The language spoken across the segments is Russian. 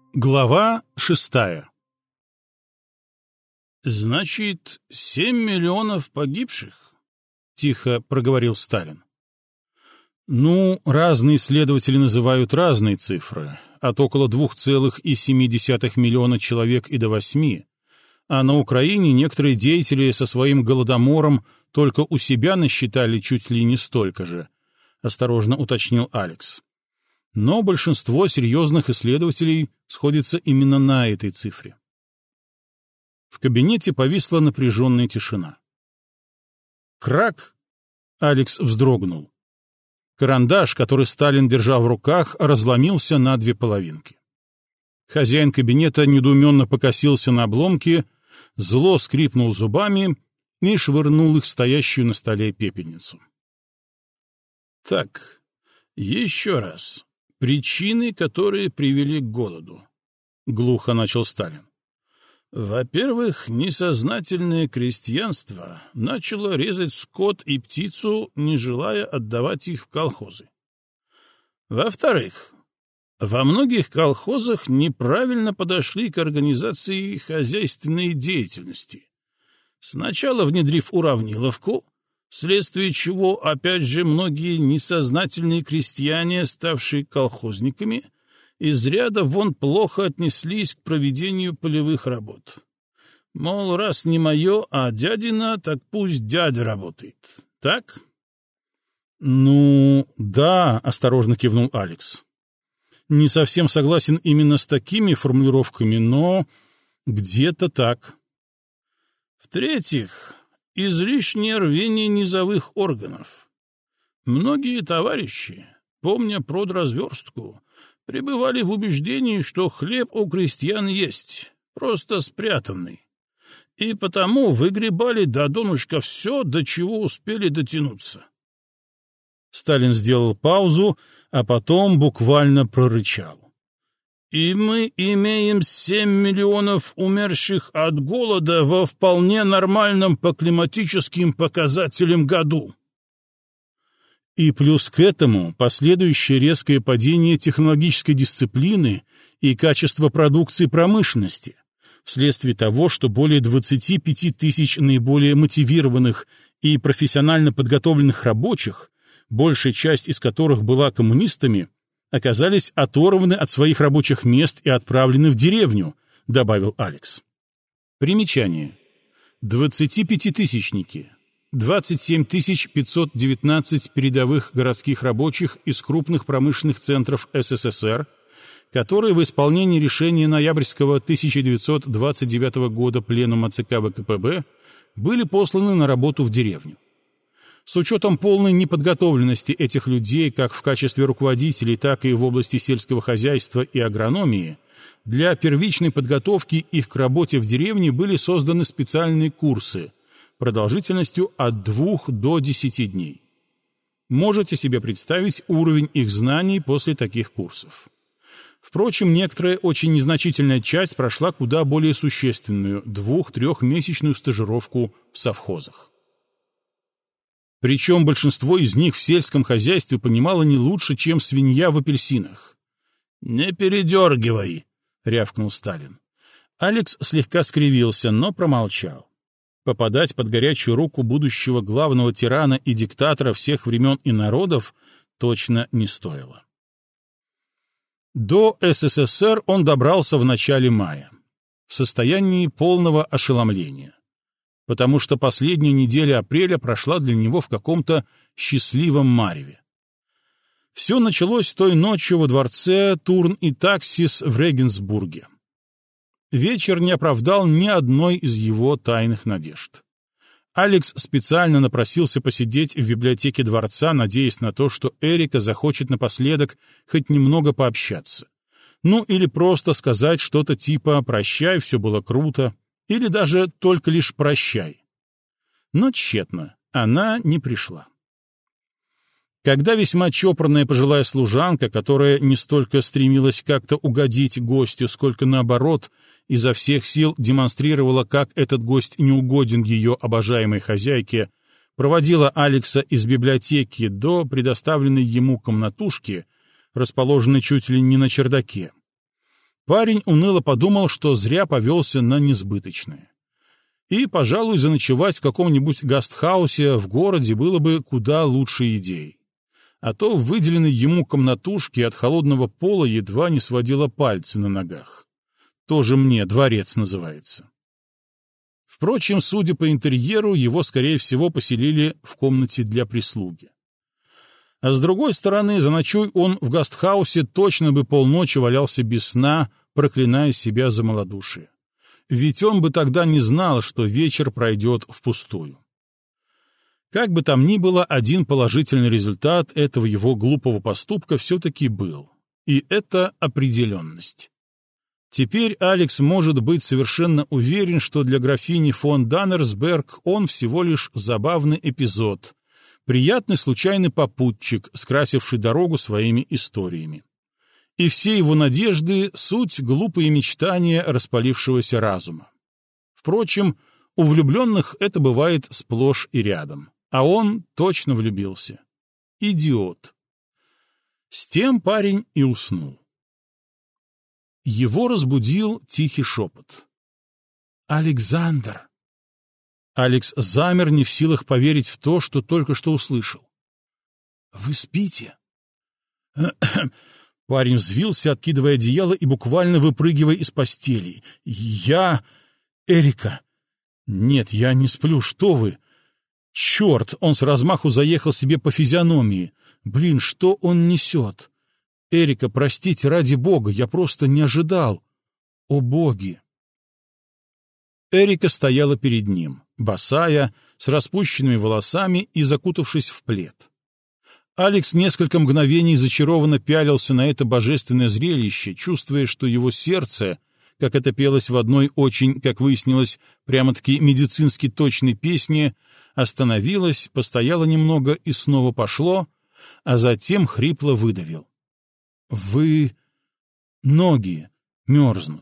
Глава 6. «Значит, 7 миллионов погибших?» — тихо проговорил Сталин. Ну, разные исследователи называют разные цифры, от около 2,7 миллиона человек и до 8, а на Украине некоторые деятели со своим голодомором только у себя насчитали чуть ли не столько же, — осторожно уточнил Алекс. Но большинство серьезных исследователей сходится именно на этой цифре. В кабинете повисла напряженная тишина. Крак! Алекс вздрогнул. Карандаш, который Сталин держал в руках, разломился на две половинки. Хозяин кабинета недоуменно покосился на обломки, зло скрипнул зубами и швырнул их в стоящую на столе пепельницу. Так, еще раз. Причины, которые привели к голоду. Глухо начал Сталин. Во-первых, несознательное крестьянство начало резать скот и птицу, не желая отдавать их в колхозы. Во-вторых, во многих колхозах неправильно подошли к организации хозяйственной деятельности. Сначала внедрив уравниловку, вследствие чего, опять же, многие несознательные крестьяне, ставшие колхозниками, из ряда вон плохо отнеслись к проведению полевых работ. Мол, раз не мое, а дядина, так пусть дядя работает. Так? Ну, да, осторожно кивнул Алекс. Не совсем согласен именно с такими формулировками, но где-то так. В-третьих, излишнее рвение низовых органов. Многие товарищи, помня продразверстку, пребывали в убеждении, что хлеб у крестьян есть, просто спрятанный, и потому выгребали до донышка все, до чего успели дотянуться. Сталин сделал паузу, а потом буквально прорычал. И мы имеем 7 миллионов умерших от голода во вполне нормальном по климатическим показателям году. И плюс к этому последующее резкое падение технологической дисциплины и качества продукции промышленности, вследствие того, что более 25 тысяч наиболее мотивированных и профессионально подготовленных рабочих, большая часть из которых была коммунистами, оказались оторваны от своих рабочих мест и отправлены в деревню, добавил Алекс. Примечание. 25-тысячники. 27 519 передовых городских рабочих из крупных промышленных центров СССР, которые в исполнении решения ноябрьского 1929 года Пленума ЦК ВКПБ были посланы на работу в деревню. С учетом полной неподготовленности этих людей как в качестве руководителей, так и в области сельского хозяйства и агрономии, для первичной подготовки их к работе в деревне были созданы специальные курсы продолжительностью от 2 до 10 дней. Можете себе представить уровень их знаний после таких курсов. Впрочем, некоторая очень незначительная часть прошла куда более существенную 2-3-месячную стажировку в совхозах. Причем большинство из них в сельском хозяйстве понимало не лучше, чем свинья в апельсинах. «Не передергивай!» — рявкнул Сталин. Алекс слегка скривился, но промолчал. Попадать под горячую руку будущего главного тирана и диктатора всех времен и народов точно не стоило. До СССР он добрался в начале мая, в состоянии полного ошеломления, потому что последняя неделя апреля прошла для него в каком-то счастливом мареве. Все началось той ночью во дворце Турн и Таксис в Регенсбурге. Вечер не оправдал ни одной из его тайных надежд. Алекс специально напросился посидеть в библиотеке дворца, надеясь на то, что Эрика захочет напоследок хоть немного пообщаться. Ну или просто сказать что-то типа «прощай, все было круто», или даже только лишь «прощай». Но тщетно, она не пришла. Когда весьма чопорная пожилая служанка, которая не столько стремилась как-то угодить гостю, сколько наоборот изо всех сил демонстрировала, как этот гость неугоден ее обожаемой хозяйке, проводила Алекса из библиотеки до предоставленной ему комнатушки, расположенной чуть ли не на чердаке, Парень уныло подумал, что зря повелся на несбыточное. И, пожалуй, заночевать в каком-нибудь гастхаусе в городе было бы куда лучшей идеей. А то в выделенной ему комнатушке от холодного пола едва не сводило пальцы на ногах. Тоже мне дворец называется. Впрочем, судя по интерьеру, его, скорее всего, поселили в комнате для прислуги. А с другой стороны, заночуй он в гастхаусе, точно бы полночи валялся без сна, проклиная себя за малодушие. Ведь он бы тогда не знал, что вечер пройдет впустую. Как бы там ни было, один положительный результат этого его глупого поступка все-таки был. И это определенность. Теперь Алекс может быть совершенно уверен, что для графини фон Даннерсберг он всего лишь забавный эпизод, приятный случайный попутчик, скрасивший дорогу своими историями. И все его надежды — суть глупые мечтания распалившегося разума. Впрочем, у влюбленных это бывает сплошь и рядом, а он точно влюбился. Идиот. С тем парень и уснул. Его разбудил тихий шепот. «Александр!» Алекс замер, не в силах поверить в то, что только что услышал. «Вы спите?» Парень взвился, откидывая одеяло и буквально выпрыгивая из постели. «Я... Эрика...» «Нет, я не сплю, что вы...» «Черт!» — он с размаху заехал себе по физиономии. «Блин, что он несет?» «Эрика, простите, ради бога, я просто не ожидал. О боги!» Эрика стояла перед ним, босая, с распущенными волосами и закутавшись в плед. Алекс несколько мгновений зачарованно пялился на это божественное зрелище, чувствуя, что его сердце, как это пелось в одной очень, как выяснилось, прямо-таки медицински точной песне, остановилось, постояло немного и снова пошло, а затем хрипло выдавил. «Вы... ноги мерзнут».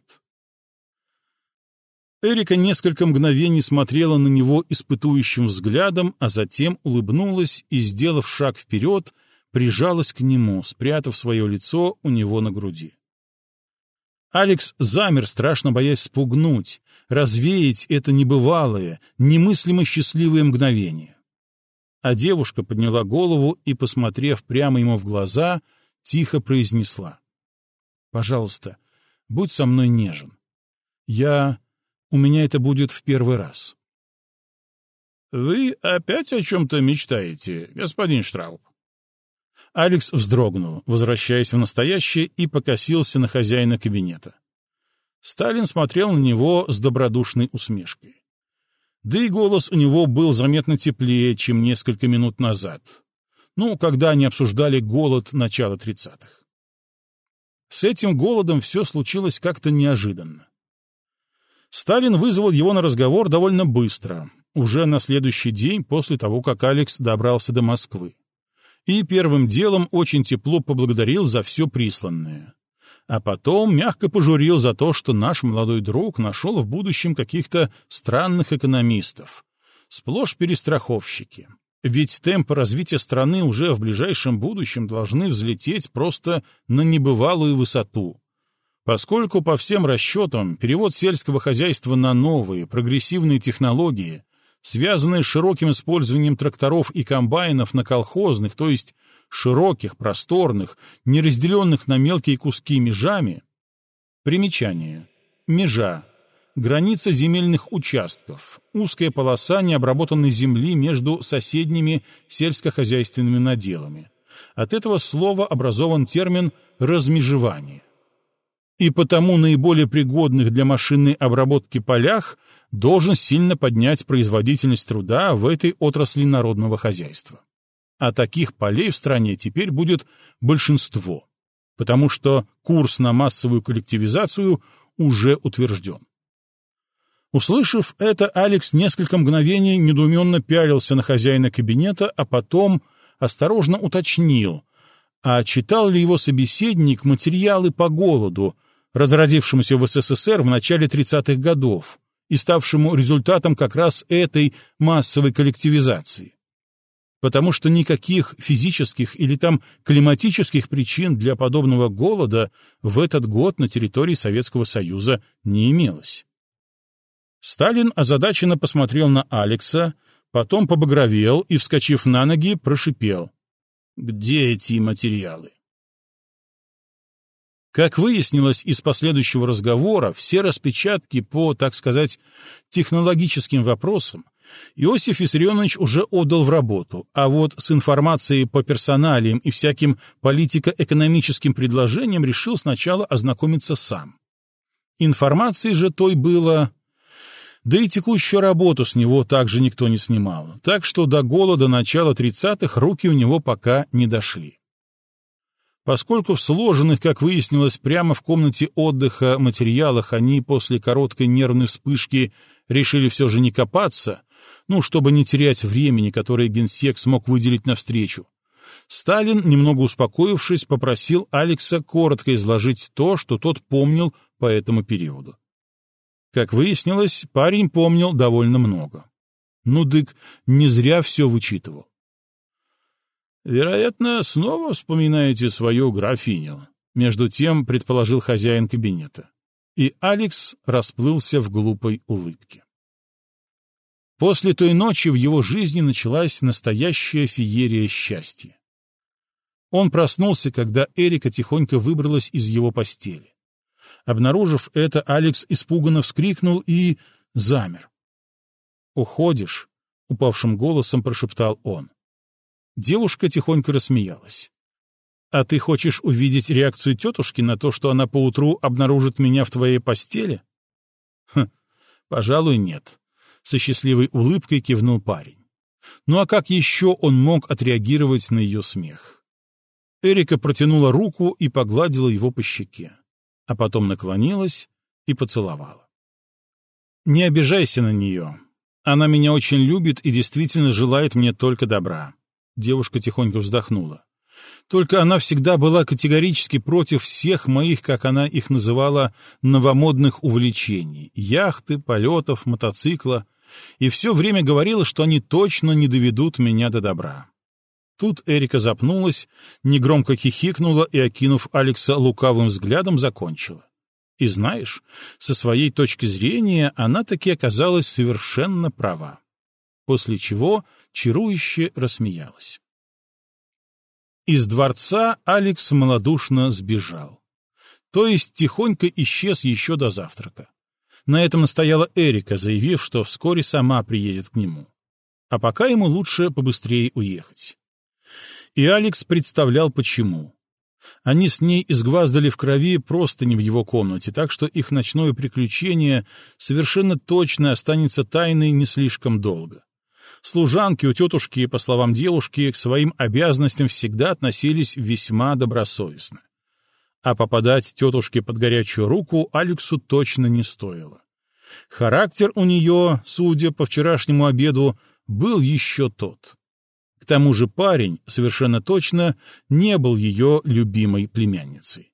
Эрика несколько мгновений смотрела на него испытующим взглядом, а затем улыбнулась и, сделав шаг вперед, прижалась к нему, спрятав свое лицо у него на груди. Алекс замер, страшно боясь спугнуть, развеять это небывалое, немыслимо счастливое мгновение. А девушка подняла голову и, посмотрев прямо ему в глаза, тихо произнесла: «Пожалуйста, будь со мной нежен. У меня это будет в первый раз». «Вы опять о чем-то мечтаете, господин Штрауб?» Алекс вздрогнул, возвращаясь в настоящее, и покосился на хозяина кабинета. Сталин смотрел на него с добродушной усмешкой. Да и голос у него был заметно теплее, чем несколько минут назад. Когда они обсуждали голод начала 30-х. С этим голодом все случилось как-то неожиданно. Сталин вызвал его на разговор довольно быстро, уже на следующий день после того, как Алекс добрался до Москвы. И первым делом очень тепло поблагодарил за все присланное. А потом мягко пожурил за то, что наш молодой друг нашел в будущем каких-то странных экономистов. Сплошь перестраховщики. Ведь темпы развития страны уже в ближайшем будущем должны взлететь просто на небывалую высоту. Поскольку по всем расчетам перевод сельского хозяйства на новые, прогрессивные технологии, связанные с широким использованием тракторов и комбайнов на колхозных, то есть широких, просторных, не разделенных на мелкие куски межами. Примечание. Межа. Граница земельных участков. Узкая полоса необработанной земли между соседними сельскохозяйственными наделами. От этого слова образован термин «размежевание». И потому наиболее пригодных для машинной обработки полях должен сильно поднять производительность труда в этой отрасли народного хозяйства. А таких полей в стране теперь будет большинство, потому что курс на массовую коллективизацию уже утвержден. Услышав это, Алекс несколько мгновений недоуменно пялился на хозяина кабинета, а потом осторожно уточнил, а читал ли его собеседник материалы по голоду, разразившемуся в СССР в начале 30-х годов и ставшему результатом как раз этой массовой коллективизации. потому что никаких физических или там климатических причин для подобного голода в этот год на территории Советского Союза не имелось. Сталин озадаченно посмотрел на Алекса, потом побагровел и, вскочив на ноги, прошипел: «Где эти материалы?» Как выяснилось из последующего разговора, все распечатки по, так сказать, технологическим вопросам Иосиф Виссарионович уже отдал в работу, а вот с информацией по персоналиям и всяким политико-экономическим предложениям решил сначала ознакомиться сам. Информации же той было... Да и текущую работу с него также никто не снимал, так что до голода начала 30-х руки у него пока не дошли. Поскольку в сложенных, как выяснилось, прямо в комнате отдыха материалах они после короткой нервной вспышки решили все же не копаться, чтобы не терять времени, которое генсек смог выделить навстречу, Сталин, немного успокоившись, попросил Алекса коротко изложить то, что тот помнил по этому периоду. Как выяснилось, парень помнил довольно много. Дык, не зря все вычитывал. «Вероятно, снова вспоминаете свою графиню», — между тем предположил хозяин кабинета. И Алекс расплылся в глупой улыбке. После той ночи в его жизни началась настоящая феерия счастья. Он проснулся, когда Эрика тихонько выбралась из его постели. Обнаружив это, Алекс испуганно вскрикнул и замер. «Уходишь?» — упавшим голосом прошептал он. Девушка тихонько рассмеялась. «А ты хочешь увидеть реакцию тетушки на то, что она поутру обнаружит меня в твоей постели?» «Пожалуй, нет», — со счастливой улыбкой кивнул парень. Ну а как еще он мог отреагировать на ее смех? Эрика протянула руку и погладила его по щеке, а потом наклонилась и поцеловала. «Не обижайся на нее. Она меня очень любит и действительно желает мне только добра». Девушка тихонько вздохнула. «Только она всегда была категорически против всех моих, как она их называла, новомодных увлечений — яхты, полетов, мотоцикла, и все время говорила, что они точно не доведут меня до добра». Тут Эрика запнулась, негромко хихикнула и, окинув Алекса лукавым взглядом, закончила. И знаешь, со своей точки зрения она таки оказалась совершенно права. После чего чарующе рассмеялась. Из дворца Алекс малодушно сбежал. То есть тихонько исчез еще до завтрака. На этом настояла Эрика, заявив, что вскоре сама приедет к нему. А пока ему лучше побыстрее уехать. И Алекс представлял, почему. Они с ней изгваздали в крови просто не в его комнате, так что их ночное приключение совершенно точно останется тайной не слишком долго. Служанки у тетушки, по словам девушки, к своим обязанностям всегда относились весьма добросовестно. А попадать тетушке под горячую руку Алексу точно не стоило. Характер у нее, судя по вчерашнему обеду, был еще тот. К тому же парень, совершенно точно, не был ее любимой племянницей.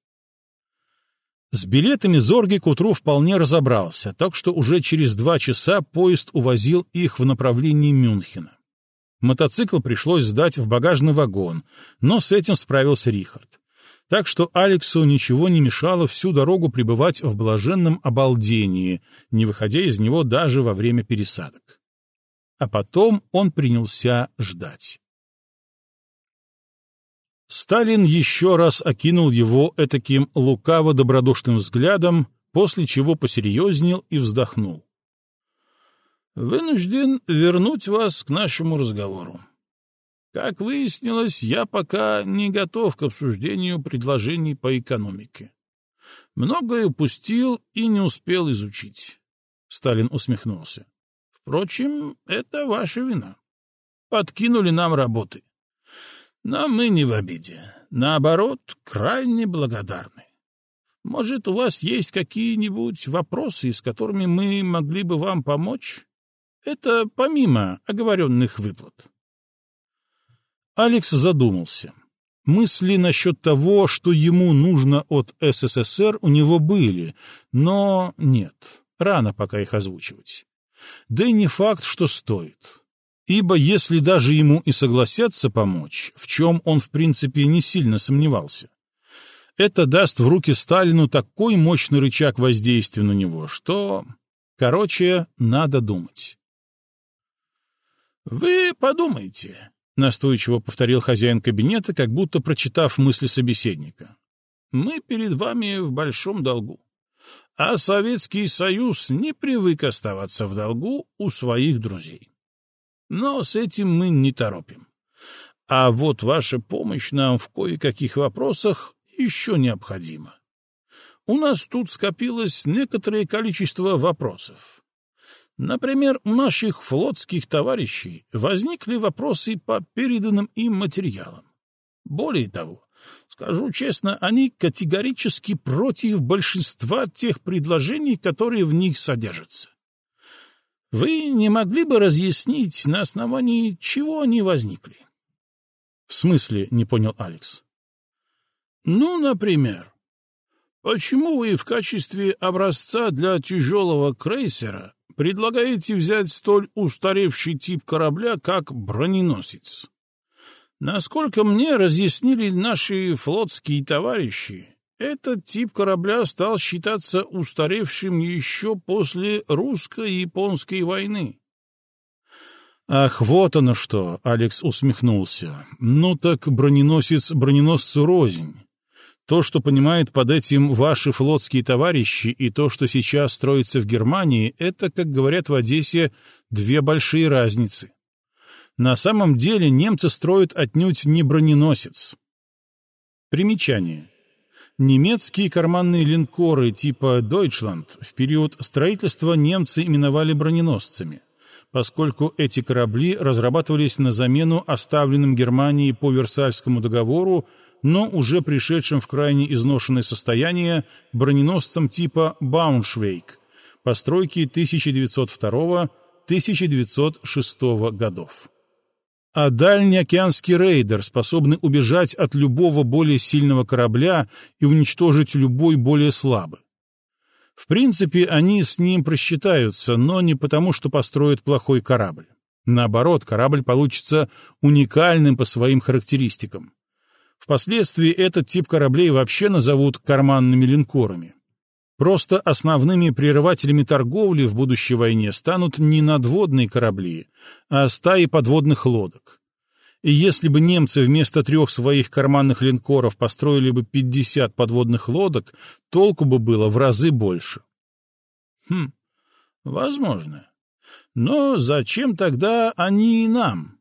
С билетами Зорге к утру вполне разобрался, так что уже через 2 часа поезд увозил их в направлении Мюнхена. Мотоцикл пришлось сдать в багажный вагон, но с этим справился Рихард. Так что Алексу ничего не мешало всю дорогу пребывать в блаженном обалдении, не выходя из него даже во время пересадок. А потом он принялся ждать. Сталин еще раз окинул его этаким лукаво-добродушным взглядом, после чего посерьезнел и вздохнул. «Вынужден вернуть вас к нашему разговору. Как выяснилось, я пока не готов к обсуждению предложений по экономике. Многое упустил и не успел изучить». Сталин усмехнулся. «Впрочем, это ваша вина. Подкинули нам работы. Но мы не в обиде. Наоборот, крайне благодарны. Может, у вас есть какие-нибудь вопросы, с которыми мы могли бы вам помочь? Это помимо оговоренных выплат». Алекс задумался. Мысли насчет того, что ему нужно от СССР, у него были, но нет, рано пока их озвучивать. Да и не факт, что стоит. Ибо если даже ему и согласятся помочь, в чем он в принципе не сильно сомневался, это даст в руки Сталину такой мощный рычаг воздействия на него, что... Короче, надо думать. «Вы подумайте», — настойчиво повторил хозяин кабинета, как будто прочитав мысли собеседника. «Мы перед вами в большом долгу, а Советский Союз не привык оставаться в долгу у своих друзей. Но с этим мы не торопим. А вот ваша помощь нам в кое-каких вопросах еще необходима. У нас тут скопилось некоторое количество вопросов. Например, у наших флотских товарищей возникли вопросы по переданным им материалам. Более того, скажу честно, они категорически против большинства тех предложений, которые в них содержатся. Вы не могли бы разъяснить, на основании чего они возникли? — В смысле, — не понял Алекс. — Ну, например, почему вы в качестве образца для тяжелого крейсера предлагаете взять столь устаревший тип корабля, как броненосец? Насколько мне разъяснили наши флотские товарищи, этот тип корабля стал считаться устаревшим еще после русско-японской войны. «Ах, вот оно что!» — Алекс усмехнулся. «Ну так броненосец броненосцу рознь. То, что понимают под этим ваши флотские товарищи, и то, что сейчас строится в Германии, это, как говорят в Одессе, две большие разницы. На самом деле немцы строят отнюдь не броненосец». Примечание. Немецкие карманные линкоры типа «Deutschland» в период строительства немцы именовали броненосцами, поскольку эти корабли разрабатывались на замену оставленным Германией по Версальскому договору, но уже пришедшим в крайне изношенное состояние броненосцам типа «Брауншвейг» постройки 1902-1906 годов. А дальний океанский рейдер, способный убежать от любого более сильного корабля и уничтожить любой более слабый. В принципе, они с ним просчитаются, но не потому, что построят плохой корабль. Наоборот, корабль получится уникальным по своим характеристикам. Впоследствии этот тип кораблей вообще назовут карманными линкорами. Просто основными прерывателями торговли в будущей войне станут не надводные корабли, а стаи подводных лодок. И если бы немцы вместо 3 своих карманных линкоров построили бы 50 подводных лодок, толку бы было в разы больше. Возможно. Но зачем тогда они и нам?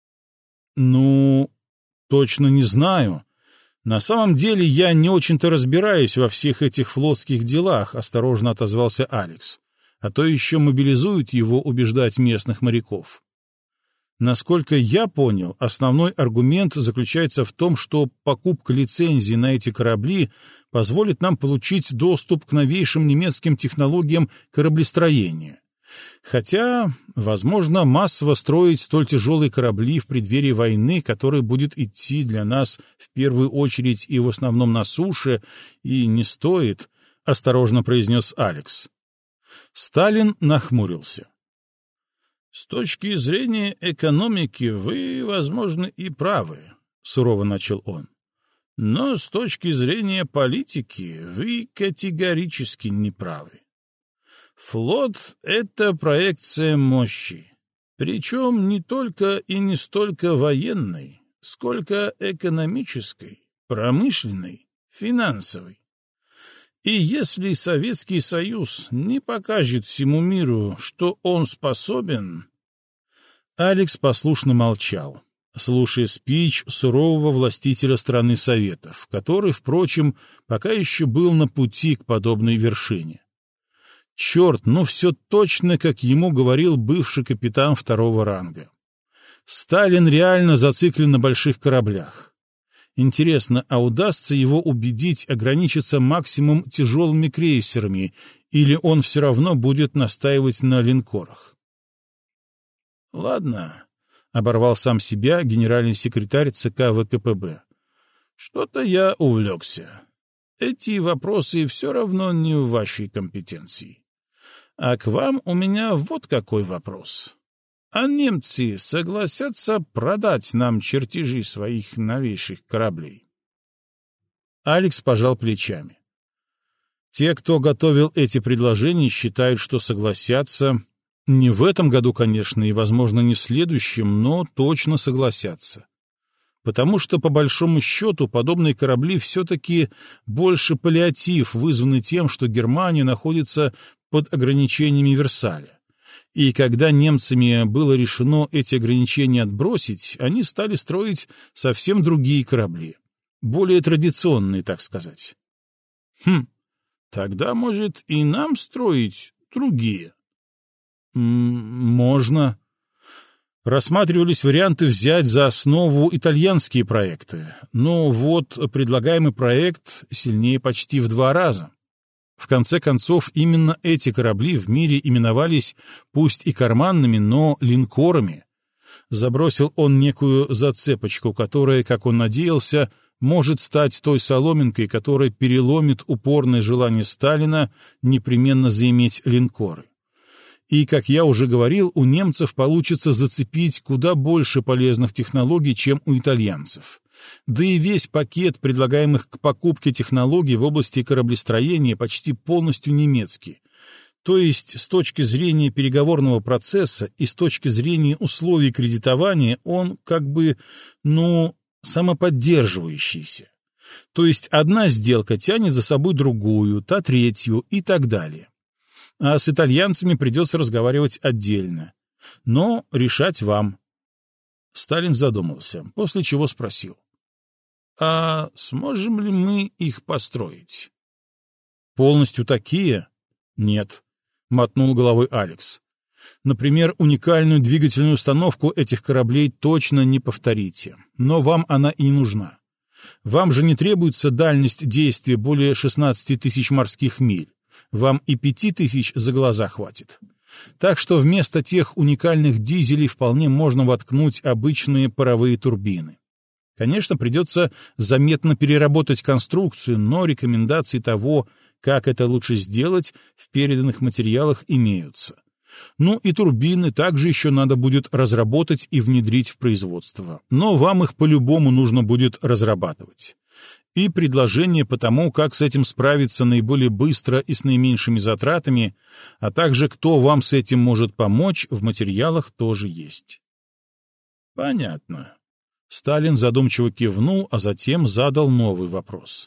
Ну, точно не знаю. На самом деле я не очень-то разбираюсь во всех этих флотских делах, осторожно отозвался Алекс. А то еще мобилизуют его убеждать местных моряков. Насколько я понял, основной аргумент заключается в том, что покупка лицензии на эти корабли позволит нам получить доступ к новейшим немецким технологиям кораблестроения. Хотя, возможно, массово строить столь тяжелые корабли в преддверии войны, которая будет идти для нас в первую очередь и в основном на суше, и не стоит, — осторожно произнес Алекс. Сталин нахмурился. «С точки зрения экономики вы, возможно, и правы», — сурово начал он. «Но с точки зрения политики вы категорически не правы. Флот — это проекция мощи, причем не только и не столько военной, сколько экономической, промышленной, финансовой. И если Советский Союз не покажет всему миру, что он способен...» Алекс послушно молчал, слушая спич сурового властителя страны Советов, который, впрочем, пока еще был на пути к подобной вершине. Черт, ну все точно, как ему говорил бывший капитан 2-го ранга. Сталин реально зациклен на больших кораблях. Интересно, а удастся его убедить ограничиться максимум тяжелыми крейсерами, или он все равно будет настаивать на линкорах? «Ладно», — оборвал сам себя генеральный секретарь ЦК ВКПБ. «Что-то я увлекся. Эти вопросы все равно не в вашей компетенции. А к вам у меня вот какой вопрос. а немцы согласятся продать нам чертежи своих новейших кораблей?» Алекс пожал плечами. Те, кто готовил эти предложения, считают, что согласятся. Не в этом году, конечно, и, возможно, не в следующем, но точно согласятся. Потому что, по большому счету, подобные корабли все-таки больше паллиатив, вызванный тем, что Германия находится под ограничениями Версаля. И когда немцами было решено эти ограничения отбросить, они стали строить совсем другие корабли. Более традиционные, так сказать. Тогда, может, и нам строить другие? Можно. Рассматривались варианты взять за основу итальянские проекты, но вот предлагаемый проект сильнее почти в 2 раза. В конце концов, именно эти корабли в мире именовались пусть и карманными, но линкорами. Забросил он некую зацепочку, которая, как он надеялся, может стать той соломинкой, которая переломит упорное желание Сталина непременно заиметь линкоры. И, как я уже говорил, у немцев получится зацепить куда больше полезных технологий, чем у итальянцев. Да и весь пакет предлагаемых к покупке технологий в области кораблестроения почти полностью немецкий. То есть, с точки зрения переговорного процесса и с точки зрения условий кредитования, он как бы, самоподдерживающийся. То есть, одна сделка тянет за собой другую, та третью и так далее. А с итальянцами придется разговаривать отдельно. Но решать вам. Сталин задумался, после чего спросил. А сможем ли мы их построить? Полностью такие? Нет, мотнул головой Алекс. Например, уникальную двигательную установку этих кораблей точно не повторите, но вам она и не нужна. Вам же не требуется дальность действия более 16 тысяч морских миль. Вам и 5 тысяч за глаза хватит. Так что вместо тех уникальных дизелей вполне можно воткнуть обычные паровые турбины. Конечно, придется заметно переработать конструкцию, но рекомендации того, как это лучше сделать, в переданных материалах имеются. Ну и турбины также еще надо будет разработать и внедрить в производство. Но вам их по-любому нужно будет разрабатывать. И предложение по тому, как с этим справиться наиболее быстро и с наименьшими затратами, а также кто вам с этим может помочь, в материалах тоже есть. Понятно. Сталин задумчиво кивнул, а затем задал новый вопрос.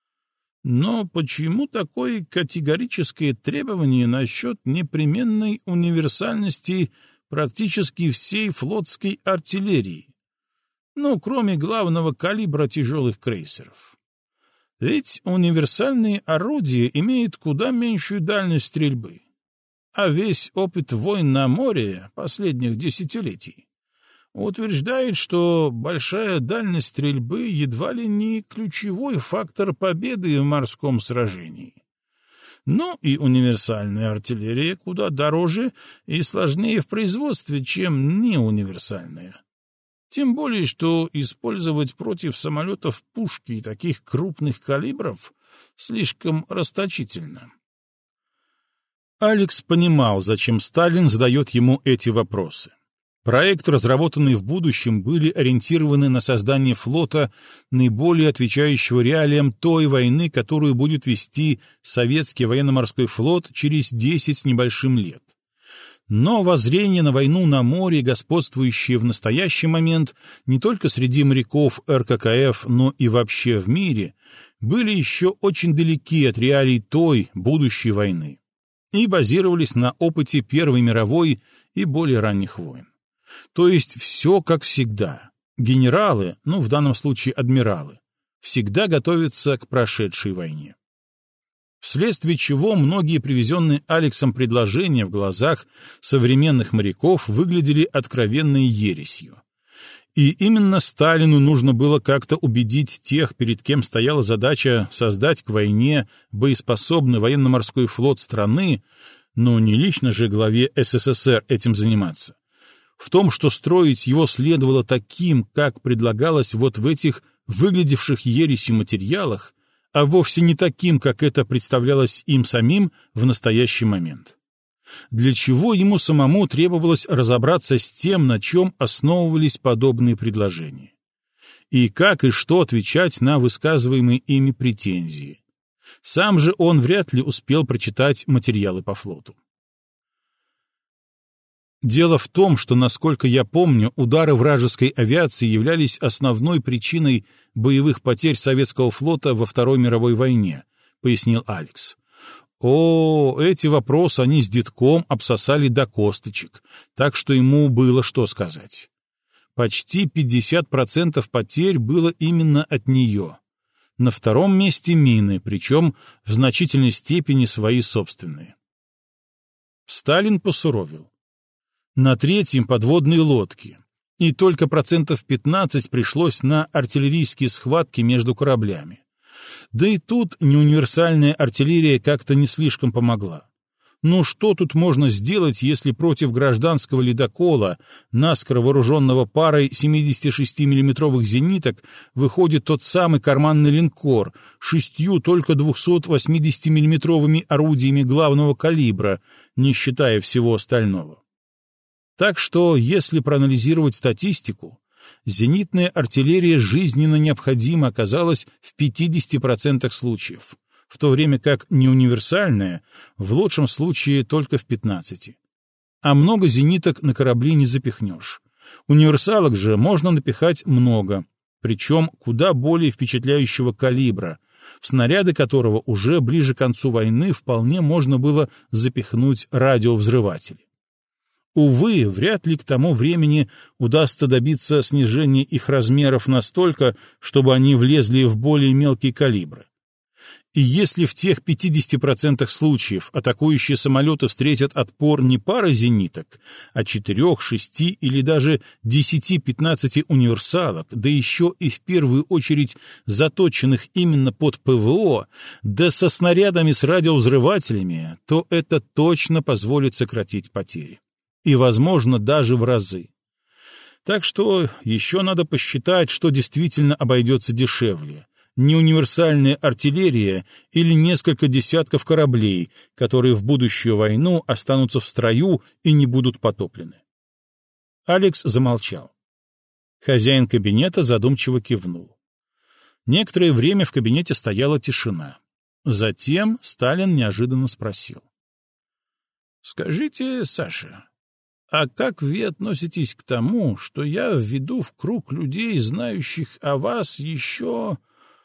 Но почему такое категорическое требование насчет непременной универсальности практически всей флотской артиллерии? Кроме главного калибра тяжелых крейсеров. Ведь универсальные орудия имеют куда меньшую дальность стрельбы. А весь опыт войн на море последних десятилетий утверждает, что большая дальность стрельбы едва ли не ключевой фактор победы в морском сражении. Но и универсальная артиллерия куда дороже и сложнее в производстве, чем неуниверсальная. Тем более, что использовать против самолетов пушки таких крупных калибров слишком расточительно. Алекс понимал, зачем Сталин задает ему эти вопросы. Проекты, разработанные в будущем, были ориентированы на создание флота, наиболее отвечающего реалиям той войны, которую будет вести советский военно-морской флот через 10 с небольшим лет. Но воззрение на войну на море, господствующее в настоящий момент не только среди моряков РККФ, но и вообще в мире, были еще очень далеки от реалий той будущей войны и базировались на опыте Первой мировой и более ранних войн. То есть все как всегда. Генералы, в данном случае адмиралы, всегда готовятся к прошедшей войне. Вследствие чего многие привезенные Алексом предложения в глазах современных моряков выглядели откровенной ересью. И именно Сталину нужно было как-то убедить тех, перед кем стояла задача создать к войне боеспособный военно-морской флот страны, но не лично же главе СССР этим заниматься, в том, что строить его следовало таким, как предлагалось вот в этих выглядевших ересью материалах, а вовсе не таким, как это представлялось им самим в настоящий момент. Для чего ему самому требовалось разобраться с тем, на чем основывались подобные предложения? И как и что отвечать на высказываемые ими претензии? Сам же он вряд ли успел прочитать материалы по флоту. Дело в том, что, насколько я помню, удары вражеской авиации являлись основной причиной боевых потерь советского флота во Второй мировой войне, пояснил Алекс. О, эти вопросы они с детком обсосали до косточек, так что ему было что сказать. Почти 50% потерь было именно от нее. На втором месте мины, причем в значительной степени свои собственные. Сталин посуровил. На третьем подводные лодки, и только 15% пришлось на артиллерийские схватки между кораблями. Да и тут неуниверсальная артиллерия как-то не слишком помогла. Ну что тут можно сделать, если против гражданского ледокола, наскоро вооруженного парой 76 миллиметровых зениток, выходит тот самый карманный линкор, 6 только 280 миллиметровыми орудиями главного калибра, не считая всего остального. Так что, если проанализировать статистику, зенитная артиллерия жизненно необходима оказалась в 50% случаев, в то время как неуниверсальная, в лучшем случае, только в 15%. А много зениток на корабли не запихнешь. Универсалок же можно напихать много, причем куда более впечатляющего калибра, в снаряды которого уже ближе к концу войны вполне можно было запихнуть радиовзрыватели. Увы, вряд ли к тому времени удастся добиться снижения их размеров настолько, чтобы они влезли в более мелкие калибры. И если в тех 50% случаев атакующие самолеты встретят отпор не парой зениток, а 4, 6 или даже 10-15 универсалок, да еще и в первую очередь заточенных именно под ПВО, да со снарядами с радиовзрывателями, то это точно позволит сократить потери. И, возможно, даже в разы. Так что еще надо посчитать, что действительно обойдется дешевле. Неуниверсальная артиллерия или несколько десятков кораблей, которые в будущую войну останутся в строю и не будут потоплены. Алекс замолчал. Хозяин кабинета задумчиво кивнул. Некоторое время в кабинете стояла тишина. Затем Сталин неожиданно спросил. «Скажите, Саша, а как вы относитесь к тому, что я введу в круг людей, знающих о вас еще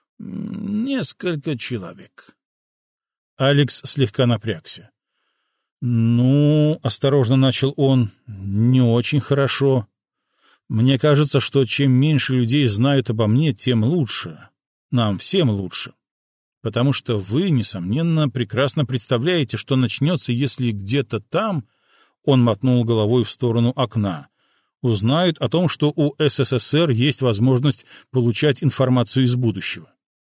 несколько человек?» Алекс слегка напрягся. «Ну, — осторожно начал он, — не очень хорошо. Мне кажется, что чем меньше людей знают обо мне, тем лучше. Нам всем лучше. Потому что вы, несомненно, прекрасно представляете, что начнется, если где-то там, — он мотнул головой в сторону окна, — узнают о том, что у СССР есть возможность получать информацию из будущего.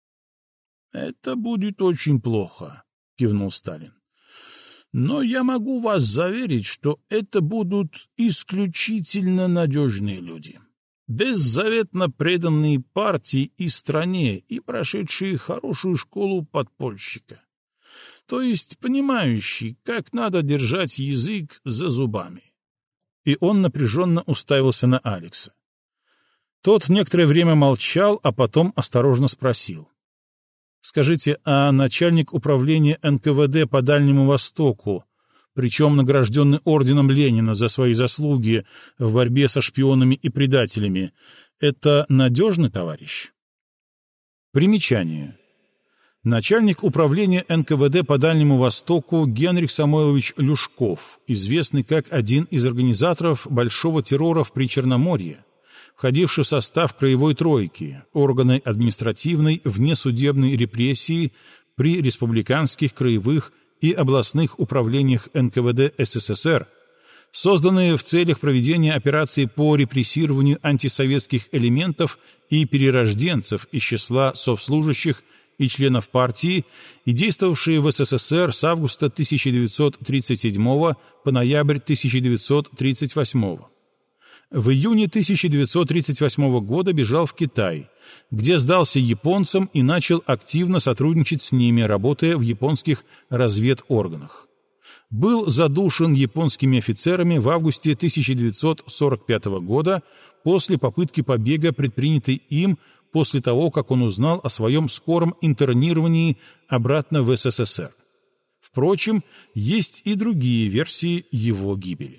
«Это будет очень плохо», — кивнул Сталин. «Но я могу вас заверить, что это будут исключительно надежные люди, беззаветно преданные партии и стране и прошедшие хорошую школу подпольщика. То есть понимающий, как надо держать язык за зубами». И он напряженно уставился на Алекса. Тот некоторое время молчал, а потом осторожно спросил. «Скажите, а начальник управления НКВД по Дальнему Востоку, причем награжденный орденом Ленина за свои заслуги в борьбе со шпионами и предателями, это надежный товарищ?» Примечание. Начальник управления НКВД по Дальнему Востоку Генрих Самойлович Люшков, известный как один из организаторов большого террора в Причерноморье, входивший в состав Краевой тройки, органы административной внесудебной репрессии при республиканских, краевых и областных управлениях НКВД СССР, созданные в целях проведения операций по репрессированию антисоветских элементов и перерожденцев из числа совслужащих и членов партии и действовавшие в СССР с августа 1937 по ноябрь 1938. В июне 1938 года бежал в Китай, где сдался японцам и начал активно сотрудничать с ними, работая в японских разведорганах. Был задушен японскими офицерами в августе 1945 года после попытки побега, предпринятой им после того, как он узнал о своем скором интернировании обратно в СССР. Впрочем, есть и другие версии его гибели.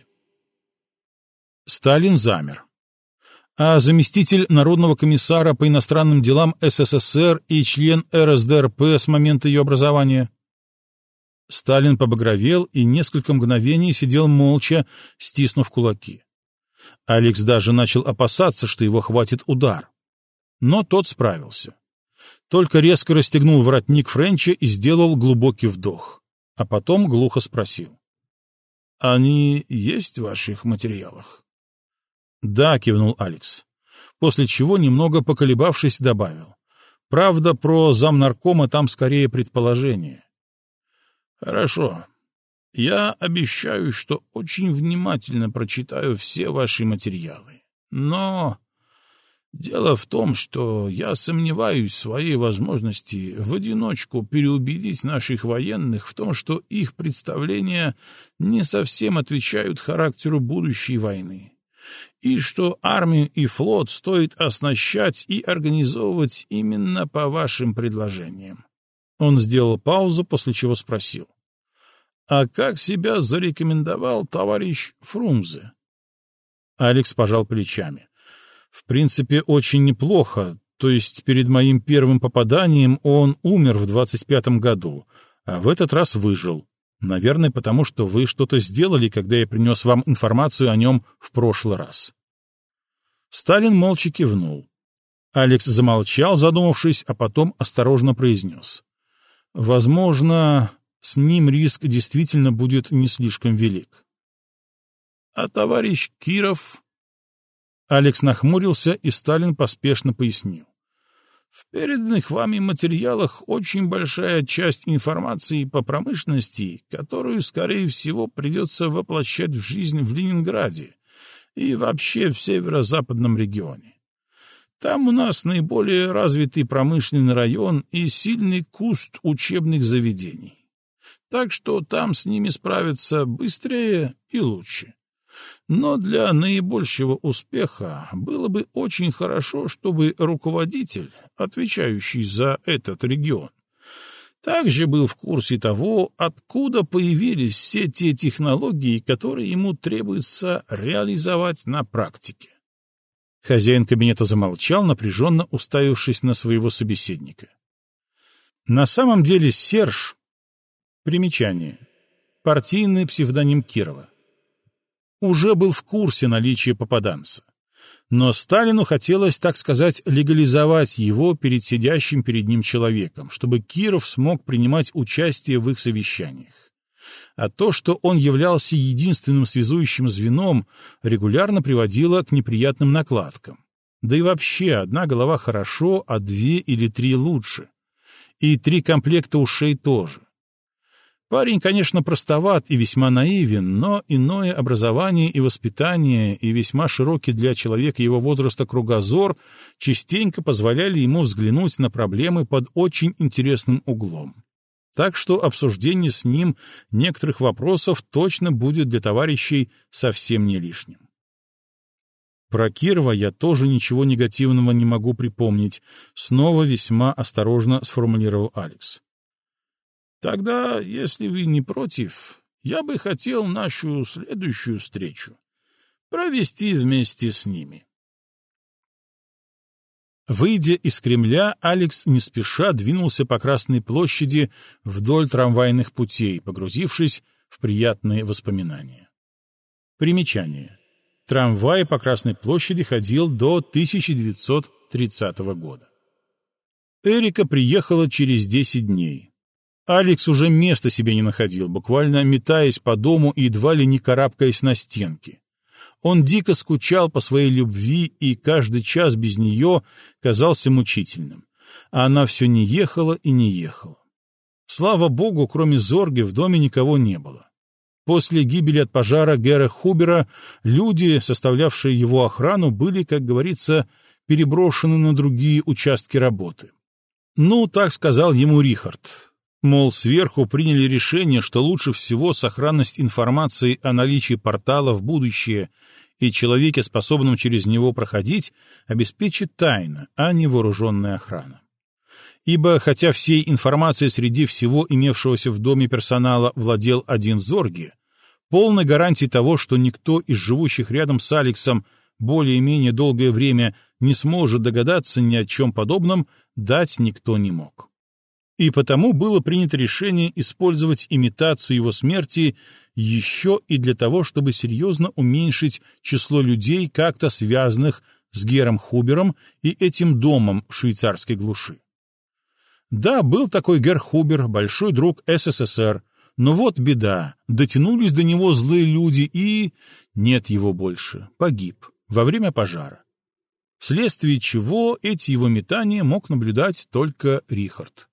Сталин замер. А заместитель Народного комиссара по иностранным делам СССР и член РСДРП с момента ее образования? Сталин побагровел и несколько мгновений сидел молча, стиснув кулаки. Алекс даже начал опасаться, что его хватит удар. Но тот справился. Только резко расстегнул воротник Френча и сделал глубокий вдох. А потом глухо спросил. «Они есть в ваших материалах?» «Да», — кивнул Алекс, после чего, немного поколебавшись, добавил. «Правда, про замнаркома там скорее предположение». «Хорошо. Я обещаю, что очень внимательно прочитаю все ваши материалы. Но дело в том, что я сомневаюсь в своей возможности в одиночку переубедить наших военных в том, что их представления не совсем отвечают характеру будущей войны, и что армию и флот стоит оснащать и организовывать именно по вашим предложениям». Он сделал паузу, после чего спросил. «А как себя зарекомендовал товарищ Фрунзе?» Алекс пожал плечами. «В принципе, очень неплохо. То есть перед моим первым попаданием он умер в 25-м году, а в этот раз выжил. Наверное, потому что вы что-то сделали, когда я принес вам информацию о нем в прошлый раз». Сталин молча кивнул. Алекс замолчал, задумавшись, а потом осторожно произнес. «Возможно, с ним риск действительно будет не слишком велик». «А товарищ Киров?» Алекс нахмурился, и Сталин поспешно пояснил. «В переданных вами материалах очень большая часть информации по промышленности, которую, скорее всего, придется воплощать в жизнь в Ленинграде и вообще в северо-западном регионе. Там у нас наиболее развитый промышленный район и сильный куст учебных заведений. Так что там с ними справиться быстрее и лучше. Но для наибольшего успеха было бы очень хорошо, чтобы руководитель, отвечающий за этот регион, также был в курсе того, откуда появились все те технологии, которые ему требуется реализовать на практике». Хозяин кабинета замолчал, напряженно уставившись на своего собеседника. На самом деле Серж... Примечание. Партийный псевдоним Кирова. Уже был в курсе наличия попаданца. Но Сталину хотелось, так сказать, легализовать его перед сидящим перед ним человеком, чтобы Киров смог принимать участие в их совещаниях. А то, что он являлся единственным связующим звеном, регулярно приводило к неприятным накладкам. Да и вообще, одна голова хорошо, а 2 или 3 лучше. И 3 комплекта ушей тоже. Парень, конечно, простоват и весьма наивен, но иное образование и воспитание, и весьма широкий для человека его возраста кругозор частенько позволяли ему взглянуть на проблемы под очень интересным углом. Так что обсуждение с ним некоторых вопросов точно будет для товарищей совсем не лишним. Про Кирова я тоже ничего негативного не могу припомнить, снова весьма осторожно сформулировал Алекс. «Тогда, если вы не против, я бы хотел нашу следующую встречу провести вместе с ними». Выйдя из Кремля, Алекс не спеша двинулся по Красной площади вдоль трамвайных путей, погрузившись в приятные воспоминания. Примечание. Трамвай по Красной площади ходил до 1930 года. Эрика приехала через 10 дней. Алекс уже места себе не находил, буквально метаясь по дому и едва ли не карабкаясь на стенки. Он дико скучал по своей любви, и каждый час без нее казался мучительным. А она все не ехала и не ехала. Слава богу, кроме Зорги в доме никого не было. После гибели от пожара Гера Хубера люди, составлявшие его охрану, были, как говорится, переброшены на другие участки работы. Ну, так сказал ему Рихард. Мол, сверху приняли решение, что лучше всего сохранность информации о наличии портала в будущее и человеке, способном через него проходить, обеспечит тайна, а не вооруженная охрана. Ибо, хотя всей информацией среди всего имевшегося в доме персонала владел один Зорги, полной гарантии того, что никто из живущих рядом с Алексом более-менее долгое время не сможет догадаться ни о чем подобном, дать никто не мог. И потому было принято решение использовать имитацию его смерти еще и для того, чтобы серьезно уменьшить число людей, как-то связанных с Гером Хубером и этим домом в швейцарской глуши. Да, был такой Гер Хубер, большой друг СССР, но вот беда, дотянулись до него злые люди и... нет его больше, погиб во время пожара. Вследствие чего эти его метания мог наблюдать только Рихард.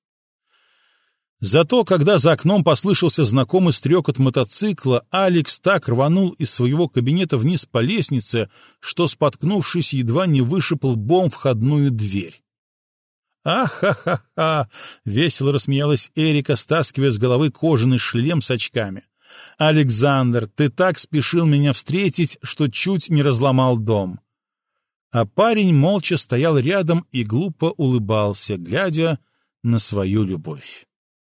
Зато, когда за окном послышался знакомый стрекот мотоцикла, Алекс так рванул из своего кабинета вниз по лестнице, что, споткнувшись, едва не вышиб лбом входную дверь. «Ах-ха-ха-ха!» — весело рассмеялась Эрика, стаскивая с головы кожаный шлем с очками. «Александр, ты так спешил меня встретить, что чуть не разломал дом». А парень молча стоял рядом и глупо улыбался, глядя на свою любовь.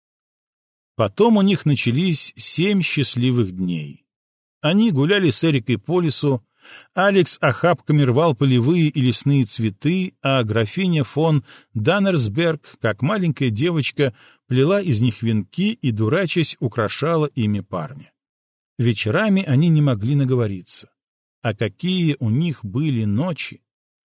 Потом у них начались 7 счастливых дней. Они гуляли с Эрикой по лесу, Алекс охапками рвал полевые и лесные цветы, а графиня фон Даннерсберг, как маленькая девочка, плела из них венки и, дурачась, украшала ими парня. Вечерами они не могли наговориться. А какие у них были ночи!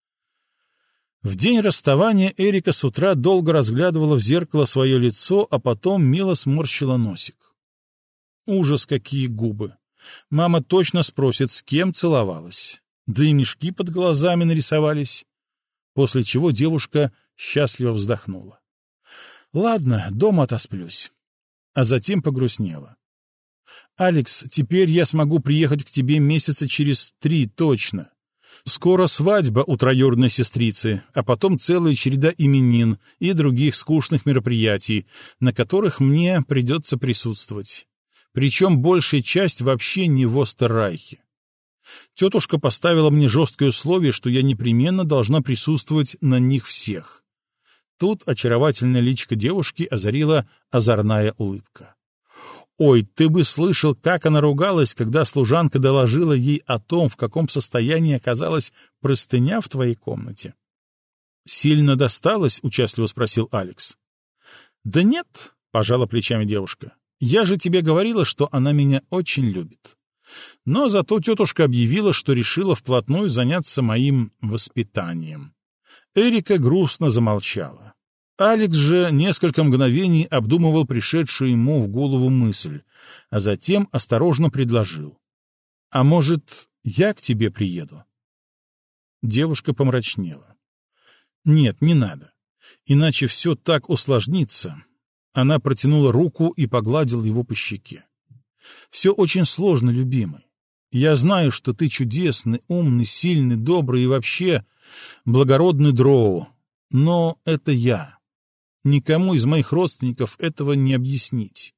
В день расставания Эрика с утра долго разглядывала в зеркало свое лицо, а потом мило сморщила носик. Ужас, какие губы! Мама точно спросит, с кем целовалась. Да и мешки под глазами нарисовались. После чего девушка счастливо вздохнула. Ладно, дома отосплюсь. А затем погрустнела. «Алекс, теперь я смогу приехать к тебе месяца через 3 точно. Скоро свадьба у троюродной сестрицы, а потом целая череда именин и других скучных мероприятий, на которых мне придется присутствовать. Причем большая часть вообще не в Остеррайхе. Тетушка поставила мне жесткое условие, что я непременно должна присутствовать на них всех». Тут очаровательная личико девушки озарила озорная улыбка. «Ой, ты бы слышал, как она ругалась, когда служанка доложила ей о том, в каком состоянии оказалась простыня в твоей комнате». «Сильно досталось?» — участливо спросил Алекс. «Да нет», — пожала плечами девушка. «Я же тебе говорила, что она меня очень любит. Но зато тетушка объявила, что решила вплотную заняться моим воспитанием». Эрика грустно замолчала. Алекс же несколько мгновений обдумывал пришедшую ему в голову мысль, а затем осторожно предложил. «А может, я к тебе приеду?» Девушка помрачнела. «Нет, не надо. Иначе все так усложнится». Она протянула руку и погладила его по щеке. «Все очень сложно, любимый. Я знаю, что ты чудесный, умный, сильный, добрый и вообще благородный дроу. Но это я. Никому из моих родственников этого не объяснить».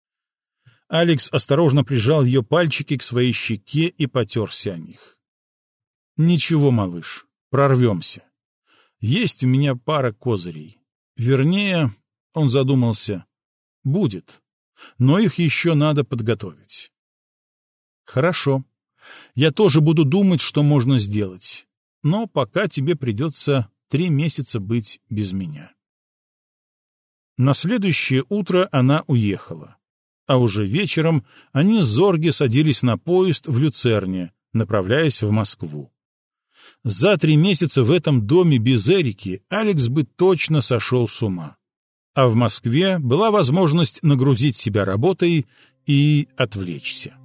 Алекс осторожно прижал ее пальчики к своей щеке и потерся о них. «Ничего, малыш, прорвемся. Есть у меня пара козырей. Вернее, — он задумался, — будет, но их еще надо подготовить». «Хорошо. Я тоже буду думать, что можно сделать. Но пока тебе придется 3 месяца быть без меня». На следующее утро она уехала, а уже вечером они с Зорге садились на поезд в Люцерне, направляясь в Москву. За 3 месяца в этом доме без Эрики Алекс бы точно сошел с ума. А в Москве была возможность нагрузить себя работой и отвлечься.